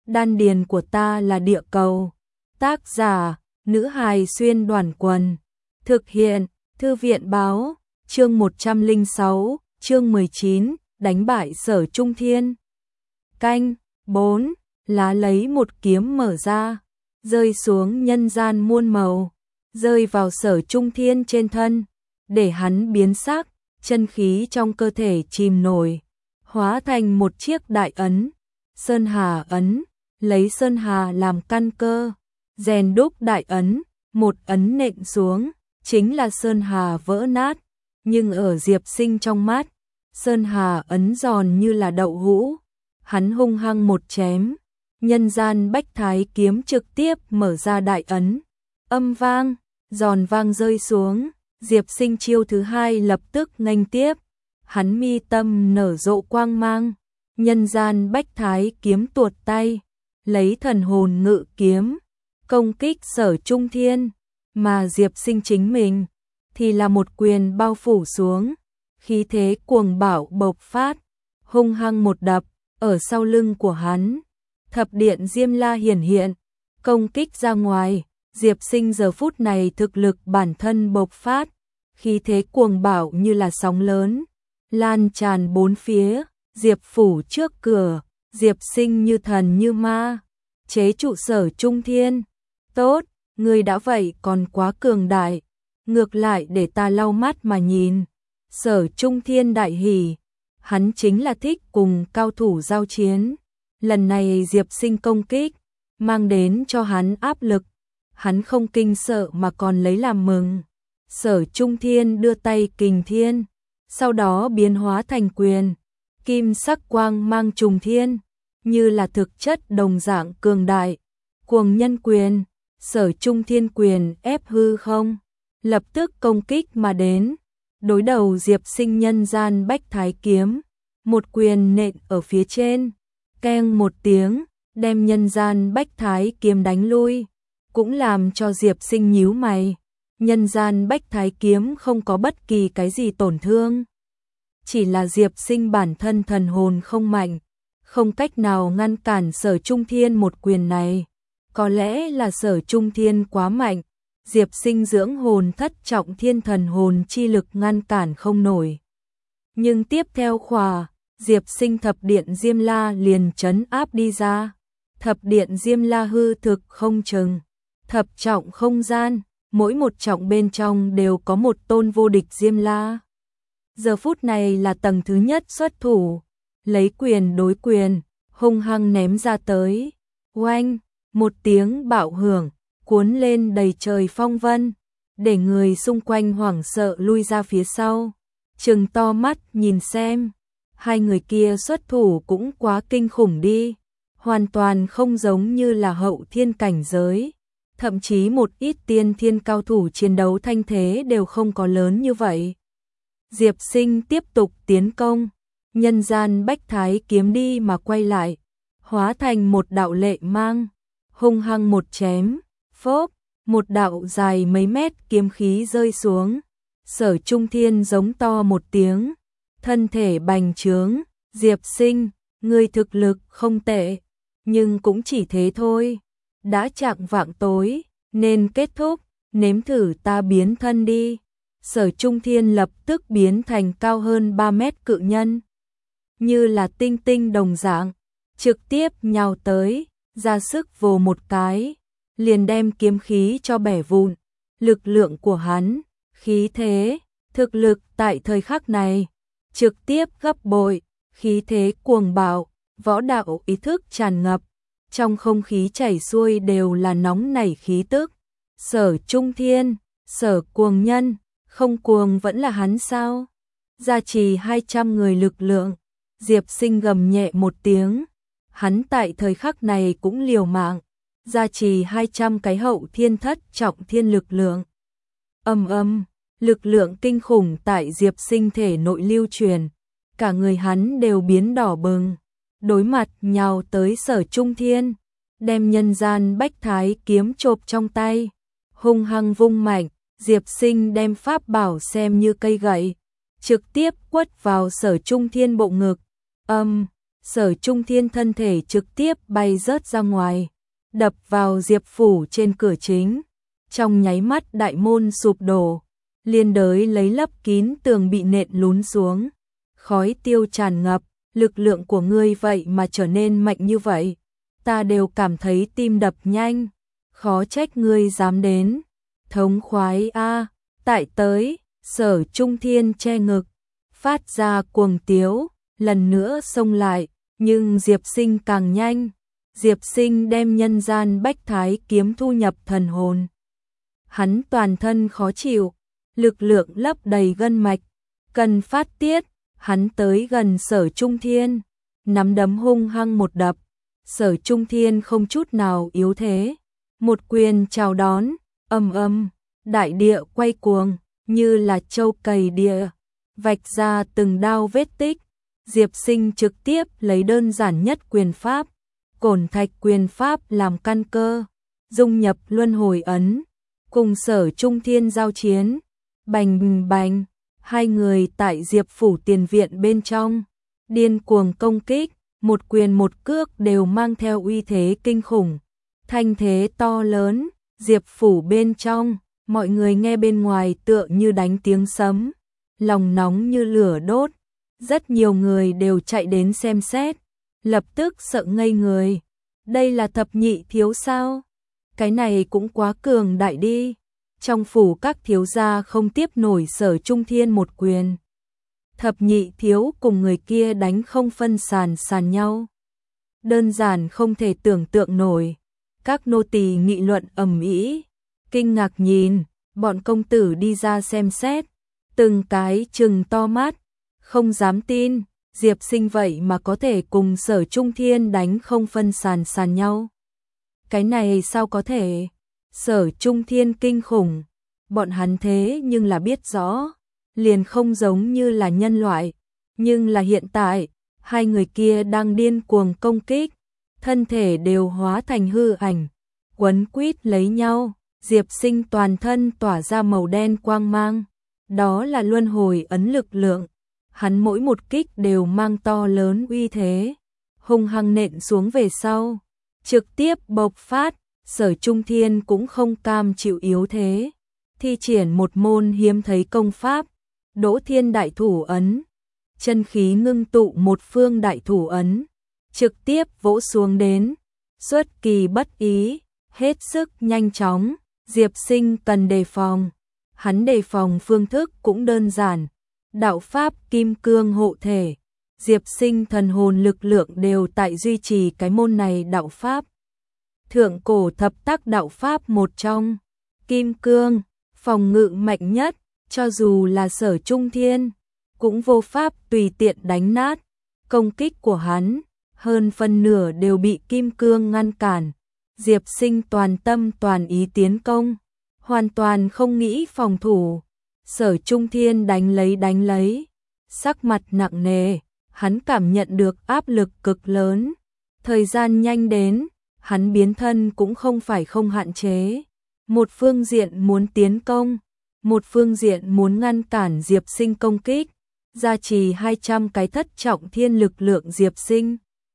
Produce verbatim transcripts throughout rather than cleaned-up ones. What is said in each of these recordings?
đan điền của ta là địa cầu. Tác giả, nữ hài xuyên đoàn quần. Thực hiện, thư viện báo, chương một trăm lẻ sáu, chương mười chín, đánh bại Sở Trung Thiên. Canh, bốn, lá lấy một kiếm mở ra, rơi xuống nhân gian muôn màu, rơi vào Sở Trung Thiên trên thân, để hắn biến sắc, chân khí trong cơ thể chìm nổi, hóa thành một chiếc đại ấn, Sơn Hà ấn, lấy Sơn Hà làm căn cơ, rèn đúc đại ấn, một ấn nện xuống, chính là Sơn Hà vỡ nát, nhưng ở Diệp Sinh trong mắt, Sơn Hà ấn giòn như là đậu hũ, hắn hung hăng một chém, nhân gian bách thái kiếm trực tiếp mở ra đại ấn, âm vang, giòn vang rơi xuống, Diệp Sinh chiêu thứ hai lập tức nghênh tiếp, hắn mi tâm nở rộ quang mang, nhân gian bách thái kiếm tuột tay, lấy thần hồn ngự kiếm, công kích Sở Trung Thiên, mà Diệp Sinh chính mình thì là một quyền bao phủ xuống, khí thế cuồng bạo bộc phát, hung hăng một đập, ở sau lưng của hắn, thập điện Diêm La hiển hiện, công kích ra ngoài, Diệp Sinh giờ phút này thực lực bản thân bộc phát, khí thế cuồng bạo như là sóng lớn, lan tràn bốn phía, Diệp phủ trước cửa, Diệp Sinh như thần như ma, chế trụ Sở Trung Thiên. Tốt, người đã vậy còn quá cường đại, ngược lại để ta lau mắt mà nhìn. Sở Trung Thiên đại hỉ, hắn chính là thích cùng cao thủ giao chiến. Lần này Diệp Sinh công kích, mang đến cho hắn áp lực, hắn không kinh sợ mà còn lấy làm mừng. Sở Trung Thiên đưa tay kình thiên, sau đó biến hóa thành quyền, kim sắc quang mang trùng thiên, như là thực chất đồng dạng cường đại, cuồng nhân quyền. Sở Trung Thiên quyền ép hư không, lập tức công kích mà đến, đối đầu Diệp Sinh nhân gian bách thái kiếm, một quyền nện ở phía trên, keng một tiếng, đem nhân gian bách thái kiếm đánh lui, cũng làm cho Diệp Sinh nhíu mày, nhân gian bách thái kiếm không có bất kỳ cái gì tổn thương, chỉ là Diệp Sinh bản thân thần hồn không mạnh, không cách nào ngăn cản Sở Trung Thiên một quyền này. Có lẽ là Sở Trung Thiên quá mạnh, Diệp Sinh dưỡng hồn thất trọng thiên thần hồn chi lực ngăn cản không nổi. Nhưng tiếp theo khỏa, Diệp Sinh thập điện Diêm La liền trấn áp đi ra. Thập điện Diêm La hư thực không chừng, thập trọng không gian, mỗi một trọng bên trong đều có một tôn vô địch Diêm La. Giờ phút này là tầng thứ nhất xuất thủ, lấy quyền đối quyền, hung hăng ném ra tới. Oanh! Một tiếng bạo hưởng, cuốn lên đầy trời phong vân, để người xung quanh hoảng sợ lui ra phía sau, trừng to mắt nhìn xem, hai người kia xuất thủ cũng quá kinh khủng đi, hoàn toàn không giống như là hậu thiên cảnh giới, thậm chí một ít tiên thiên cao thủ chiến đấu thanh thế đều không có lớn như vậy. Diệp Sinh tiếp tục tiến công, nhân gian bách thái kiếm đi mà quay lại, hóa thành một đạo lệ mang, hung hăng một chém, phốp, một đạo dài mấy mét kiếm khí rơi xuống. Sở Trung Thiên giống to một tiếng, thân thể bành trướng, Diệp Sinh, ngươi thực lực không tệ, nhưng cũng chỉ thế thôi. Đã chạng vạng tối, nên kết thúc, nếm thử ta biến thân đi. Sở Trung Thiên lập tức biến thành cao hơn ba mét cự nhân, như là tinh tinh đồng dạng, trực tiếp nhào tới, ra sức vồ một cái, liền đem kiếm khí cho bẻ vụn. Lực lượng của hắn, khí thế, thực lực tại thời khắc này, trực tiếp gấp bội, khí thế cuồng bạo, võ đạo ý thức tràn ngập, trong không khí chảy xuôi đều là nóng nảy khí tức. Sở Trung Thiên, Sở cuồng nhân, không cuồng vẫn là hắn sao? Gia trì hai trăm người lực lượng, Diệp Sinh gầm nhẹ một tiếng, hắn tại thời khắc này cũng liều mạng, gia trì hai trăm cái hậu thiên thất trọng thiên lực lượng. Âm âm, lực lượng kinh khủng tại Diệp Sinh thể nội lưu truyền, cả người hắn đều biến đỏ bừng, đối mặt nhào tới Sở Trung Thiên, đem nhân gian bách thái kiếm chộp trong tay, hung hăng vung mạnh, Diệp Sinh đem pháp bảo xem như cây gậy, trực tiếp quất vào Sở Trung Thiên bộ ngực. Âm, Sở Trung Thiên thân thể trực tiếp bay rớt ra ngoài, đập vào Diệp phủ trên cửa chính. Trong nháy mắt đại môn sụp đổ, liên đới lấy lấp kín tường bị nện lún xuống. Khói tiêu tràn ngập, lực lượng của ngươi vậy mà trở nên mạnh như vậy. Ta đều cảm thấy tim đập nhanh, khó trách ngươi dám đến. Thống khoái a, tại tới, Sở Trung Thiên che ngực, phát ra cuồng tiếu, lần nữa xông lại, nhưng Diệp Sinh càng nhanh. Diệp Sinh đem nhân gian bách thái kiếm thu nhập thần hồn. Hắn toàn thân khó chịu, lực lượng lấp đầy gân mạch, cần phát tiết. Hắn tới gần Sở Trung Thiên, nắm đấm hung hăng một đập. Sở Trung Thiên không chút nào yếu thế, một quyền chào đón, ầm ầm, đại địa quay cuồng, như là châu cày địa, vạch ra từng đao vết tích. Diệp Sinh trực tiếp lấy đơn giản nhất quyền pháp, Cổn Thạch quyền pháp làm căn cơ, dung nhập luân hồi ấn, cùng Sở Trung Thiên giao chiến. Bành bành, hai người tại Diệp phủ tiền viện bên trong điên cuồng công kích, một quyền một cước đều mang theo uy thế kinh khủng, thanh thế to lớn. Diệp phủ bên trong, mọi người nghe bên ngoài tựa như đánh tiếng sấm, lòng nóng như lửa đốt. Rất nhiều người đều chạy đến xem xét, lập tức sợ ngây người. Đây là thập nhị thiếu sao? Cái này cũng quá cường đại đi. Trong phủ các thiếu gia không tiếp nổi Sở Trung Thiên một quyền. Thập nhị thiếu cùng người kia đánh không phân sàn sàn nhau. Đơn giản không thể tưởng tượng nổi. Các nô tỳ nghị luận ầm ĩ, kinh ngạc nhìn, bọn công tử đi ra xem xét, từng cái trừng to mắt, không dám tin, Diệp Sinh vậy mà có thể cùng Sở Trung Thiên đánh không phân sàn sàn nhau. Cái này sao có thể? Sở Trung Thiên kinh khủng, bọn hắn thế nhưng là biết rõ, liền không giống như là nhân loại, nhưng là hiện tại, hai người kia đang điên cuồng công kích, thân thể đều hóa thành hư ảnh, quấn quýt lấy nhau. Diệp Sinh toàn thân tỏa ra màu đen quang mang, đó là luân hồi ấn lực lượng, hắn mỗi một kích đều mang to lớn uy thế, hung hăng nện xuống về sau, trực tiếp bộc phát. Sở Trung Thiên cũng không cam chịu yếu thế, thi triển một môn hiếm thấy công pháp, Đỗ Thiên Đại Thủ Ấn, chân khí ngưng tụ một phương đại thủ ấn, trực tiếp vỗ xuống đến, xuất kỳ bất ý, hết sức nhanh chóng. Diệp Sinh cần đề phòng, hắn đề phòng phương thức cũng đơn giản, đạo pháp kim cương hộ thể. Diệp Sinh thần hồn lực lượng đều tại duy trì cái môn này đạo pháp. Thượng cổ thập tác đạo pháp một trong, kim cương, phòng ngự mạnh nhất, cho dù là Sở Trung Thiên, cũng vô pháp tùy tiện đánh nát. Công kích của hắn, hơn phân nửa đều bị kim cương ngăn cản. Diệp Sinh toàn tâm toàn ý tiến công, hoàn toàn không nghĩ phòng thủ. Sở Trung Thiên đánh lấy đánh lấy, sắc mặt nặng nề, hắn cảm nhận được áp lực cực lớn. Thời gian nhanh đến, hắn biến thân cũng không phải không hạn chế. Một phương diện muốn tiến công, một phương diện muốn ngăn cản Diệp Sinh công kích, gia trì hai trăm cái thất trọng thiên lực lượng Diệp Sinh.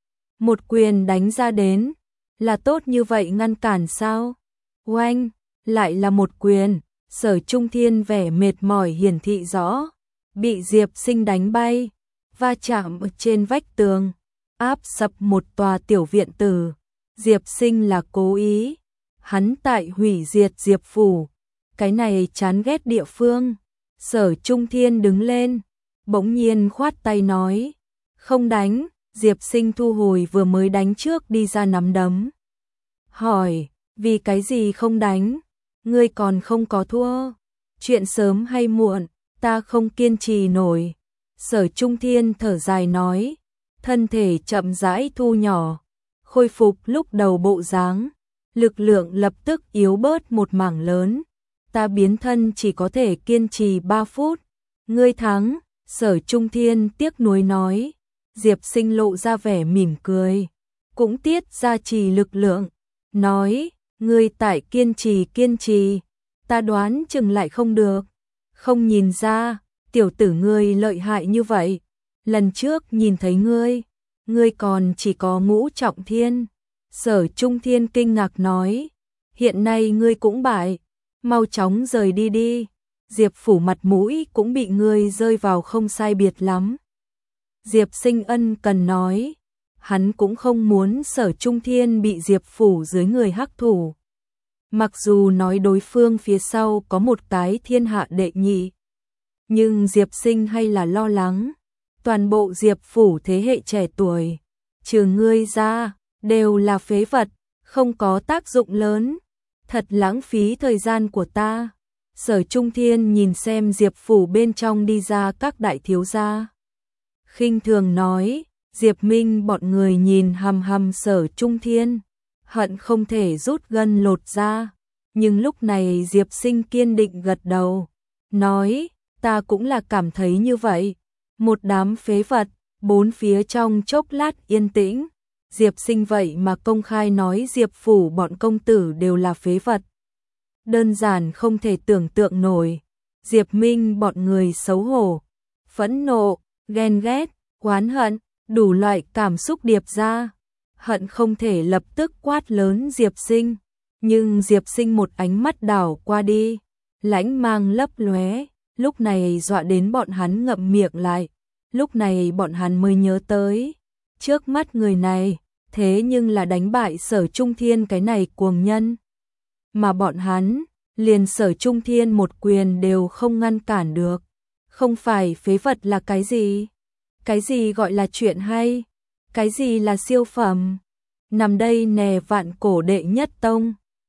Một quyền đánh ra đến, là tốt như vậy ngăn cản sao? Oanh, lại là một quyền, Sở Trung Thiên vẻ mệt mỏi hiển thị rõ, bị Diệp Sinh đánh bay, va chạm trên vách tường, áp sập một tòa tiểu viện tử. Diệp Sinh là cố ý, hắn tại hủy diệt Diệp phủ, cái này chán ghét địa phương. Sở Trung Thiên đứng lên, bỗng nhiên khoát tay nói, không đánh. Diệp Sinh thu hồi vừa mới đánh trước đi ra nắm đấm. Hỏi, vì cái gì không đánh? Ngươi còn không có thua. Chuyện sớm hay muộn, ta không kiên trì nổi. Sở Trung Thiên thở dài nói, thân thể chậm rãi thu nhỏ, khôi phục lúc đầu bộ dáng, lực lượng lập tức yếu bớt một mảng lớn. Ta biến thân chỉ có thể kiên trì ba phút. Ngươi thắng. Sở Trung Thiên tiếc nuối nói. Diệp Sinh lộ ra vẻ mỉm cười, cũng tiết ra trì lực lượng, nói, ngươi tại kiên trì kiên trì, ta đoán chừng lại không được. Không nhìn ra, tiểu tử ngươi lợi hại như vậy, lần trước nhìn thấy ngươi, ngươi còn chỉ có ngũ trọng thiên. Sở Trung Thiên kinh ngạc nói, hiện nay ngươi cũng bại, mau chóng rời đi đi, Diệp Phủ mặt mũi cũng bị ngươi rơi vào không sai biệt lắm. Diệp Sinh ân cần nói, hắn cũng không muốn Sở Trung Thiên bị Diệp Phủ dưới người hắc thủ. Mặc dù nói đối phương phía sau có một cái thiên hạ đệ nhị, nhưng Diệp Sinh hay là lo lắng, toàn bộ Diệp Phủ thế hệ trẻ tuổi, trừ ngươi ra, đều là phế vật, không có tác dụng lớn, thật lãng phí thời gian của ta. Sở Trung Thiên nhìn xem Diệp Phủ bên trong đi ra các đại thiếu gia, khinh thường nói, Diệp Minh bọn người nhìn hằm hằm Sở Trung Thiên, hận không thể rút gân lột ra, nhưng lúc này Diệp Sinh kiên định gật đầu, nói, ta cũng là cảm thấy như vậy, một đám phế vật. Bốn phía trong chốc lát yên tĩnh, Diệp Sinh vậy mà công khai nói Diệp Phủ bọn công tử đều là phế vật. Đơn giản không thể tưởng tượng nổi. Diệp Minh bọn người xấu hổ, phẫn nộ, ghen ghét, oán hận, đủ loại cảm xúc điệp ra. Hận không thể lập tức quát lớn Diệp Sinh, nhưng Diệp Sinh một ánh mắt đảo qua đi, lãnh mang lấp lóe, lúc này dọa đến bọn hắn ngậm miệng lại. Lúc này bọn hắn mới nhớ tới, trước mắt người này, thế nhưng là đánh bại Sở Trung Thiên cái này cuồng nhân. Mà bọn hắn, liền Sở Trung Thiên một quyền đều không ngăn cản được. Không phải phế vật là cái gì? Cái gì gọi là chuyện hay? Cái gì là siêu phẩm? Nằm đây nè vạn cổ đệ nhất tông.